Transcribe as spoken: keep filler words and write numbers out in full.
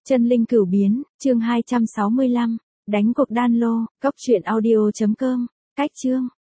Chân linh cửu biến, chương hai trăm sáu mươi lăm, đánh cuộc đan lô, cốc truyện audio chấm com, cách chương.